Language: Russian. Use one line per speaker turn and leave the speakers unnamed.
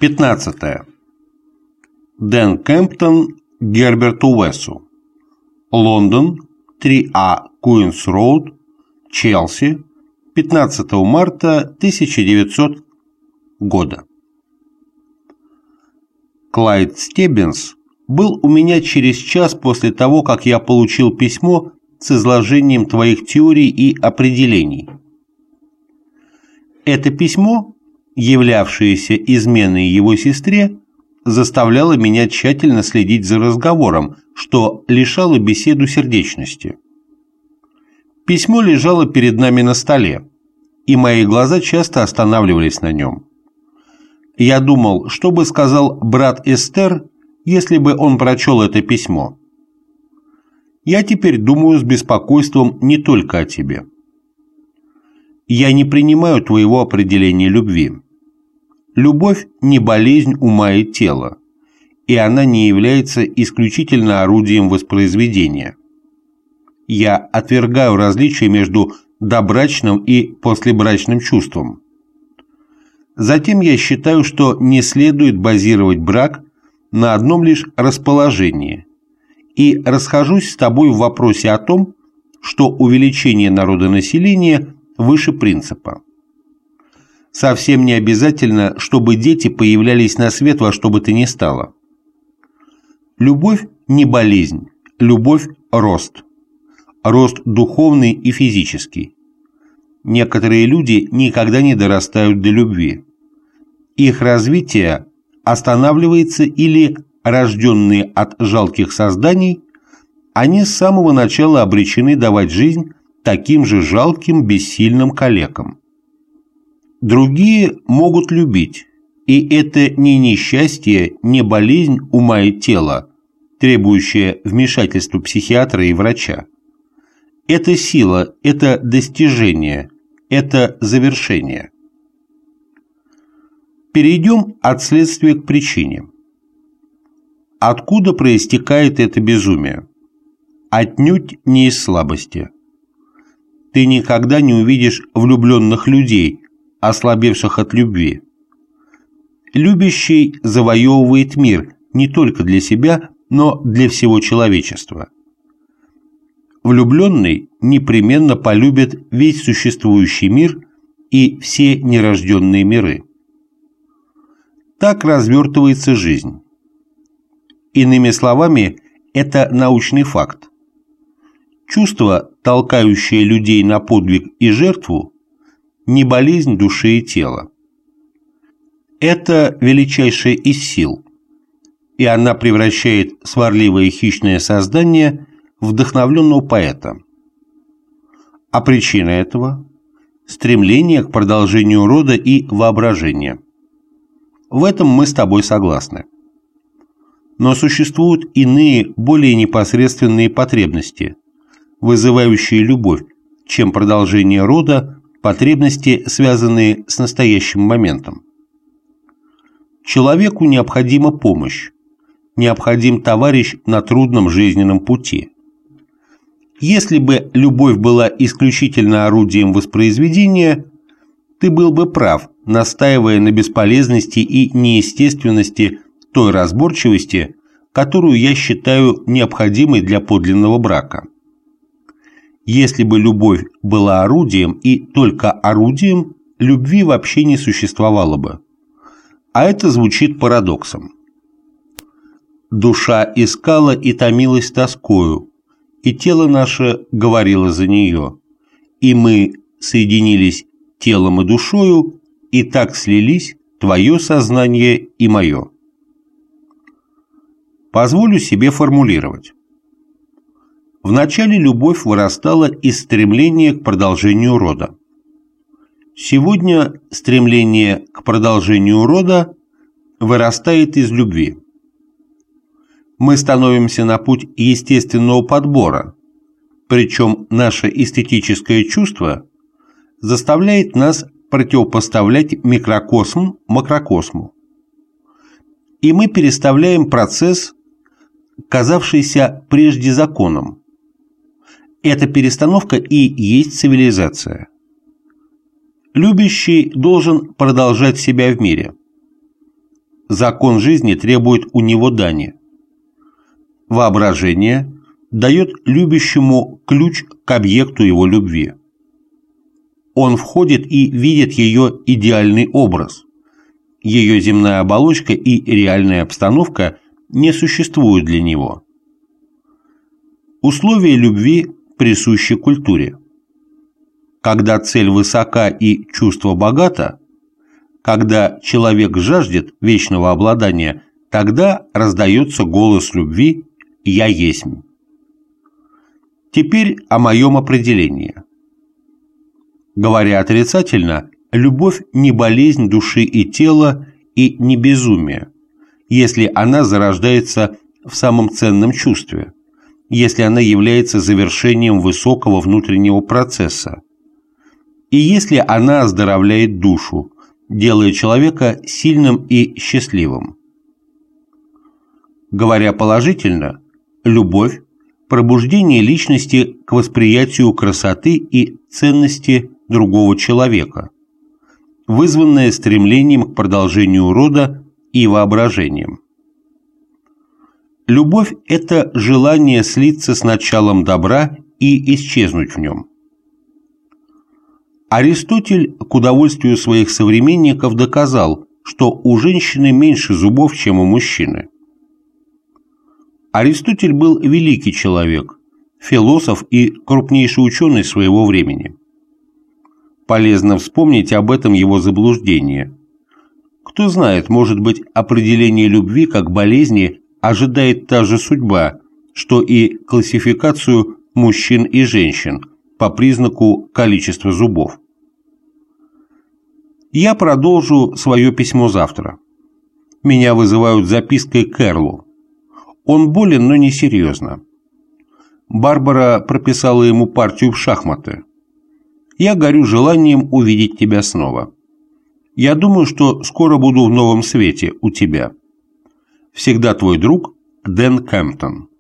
15. Дэн Кемптон Герберту Уэссу. Лондон, 3А Куинс Роуд, Челси, 15 марта 1900 года. Клайд Стеббинс был у меня через час после того, как я получил письмо с изложением твоих теорий и определений. Это письмо, являвшееся изменой его сестре, заставляло меня тщательно следить за разговором, что лишало беседу сердечности. Письмо лежало перед нами на столе, и мои глаза часто останавливались на нем. Я думал, что бы сказал брат Эстер, если бы он прочел это письмо. Я теперь думаю с беспокойством не только о тебе. Я не принимаю твоего определения любви. Любовь не болезнь ума и тела, и она не является исключительно орудием воспроизведения. Я отвергаю различия между добрачным и послебрачным чувством. Затем я считаю, что не следует базировать брак на одном лишь расположении, и расхожусь с тобой в вопросе о том, что увеличение народонаселения выше принципа. Совсем не обязательно, чтобы дети появлялись на свет во что бы то ни стало. Любовь не болезнь, любовь – рост. Рост духовный и физический. Некоторые люди никогда не дорастают до любви. Их развитие останавливается или, рожденные от жалких созданий, они с самого начала обречены давать жизнь таким же жалким, бессильным калекам. Другие могут любить, и это не несчастье, не болезнь ума и тела, требующая вмешательства психиатра и врача. Это сила, это достижение, это завершение. Перейдем от следствия к причине. Откуда проистекает это безумие? Отнюдь не из слабости. Ты никогда не увидишь влюбленных людей, ослабевших от любви. Любящий завоевывает мир не только для себя, но для всего человечества. Влюбленный непременно полюбит весь существующий мир и все нерожденные миры. Так развертывается жизнь. Иными словами, это научный факт. Чувство, толкающее людей на подвиг и жертву, не болезнь души и тела. Это величайшая из сил, и она превращает сварливое хищное создание в вдохновленного поэта. А причина этого – стремление к продолжению рода и воображения. В этом мы с тобой согласны. Но существуют иные, более непосредственные потребности, вызывающие любовь, чем продолжение рода, потребности, связанные с настоящим моментом. Человеку необходима помощь, необходим товарищ на трудном жизненном пути. Если бы любовь была исключительно орудием воспроизведения, ты был бы прав, настаивая на бесполезности и неестественности той разборчивости, которую я считаю необходимой для подлинного брака. Если бы любовь была орудием и только орудием, любви вообще не существовало бы. А это звучит парадоксом. Душа искала и томилась тоскою, и тело наше говорило за нее, и мы соединились телом и душою, и так слились твое сознание и мое. Позволю себе формулировать. Вначале любовь вырастала из стремления к продолжению рода. Сегодня стремление к продолжению рода вырастает из любви. Мы становимся на путь естественного подбора, причем наше эстетическое чувство заставляет нас противопоставлять микрокосм макрокосму. И мы переставляем процесс, казавшийся прежде законом. Эта перестановка и есть цивилизация. Любящий должен продолжать себя в мире. закон жизни требует у него дани. Воображение дает любящему ключ к объекту его любви. Он входит и видит ее идеальный образ. Ее земная оболочка и реальная обстановка не существуют для него. Условия любви присущи культуре. Когда цель высока и чувство богато, когда человек жаждет вечного обладания, тогда раздается голос любви «Я есмь». Теперь о моем определении. Говоря отрицательно, любовь не болезнь души и тела и не безумие, если она зарождается в самом ценном чувстве, если она является завершением высокого внутреннего процесса, и если она оздоровляет душу, делая человека сильным и счастливым. Говоря положительно, любовь – пробуждение личности к восприятию красоты и ценности другого человека, вызванное стремлением к продолжению рода и воображением. Любовь – это желание слиться с началом добра и исчезнуть в нем. Аристотель к удовольствию своих современников доказал, что у женщины меньше зубов, чем у мужчины. Аристотель был великий человек, философ и крупнейший ученый своего времени. Полезно вспомнить об этом его заблуждение. Кто знает, может быть, определение любви как болезни ожидает та же судьба, что и классификацию мужчин и женщин по признаку количества зубов. Я продолжу свое письмо завтра. Меня вызывают запиской к Эрлу. Он болен, но не серьезно. Барбара прописала ему партию в шахматы. Я горю желанием увидеть тебя снова. Я думаю, что скоро буду в новом свете у тебя. Всегда твой друг Дэн Кэмптон.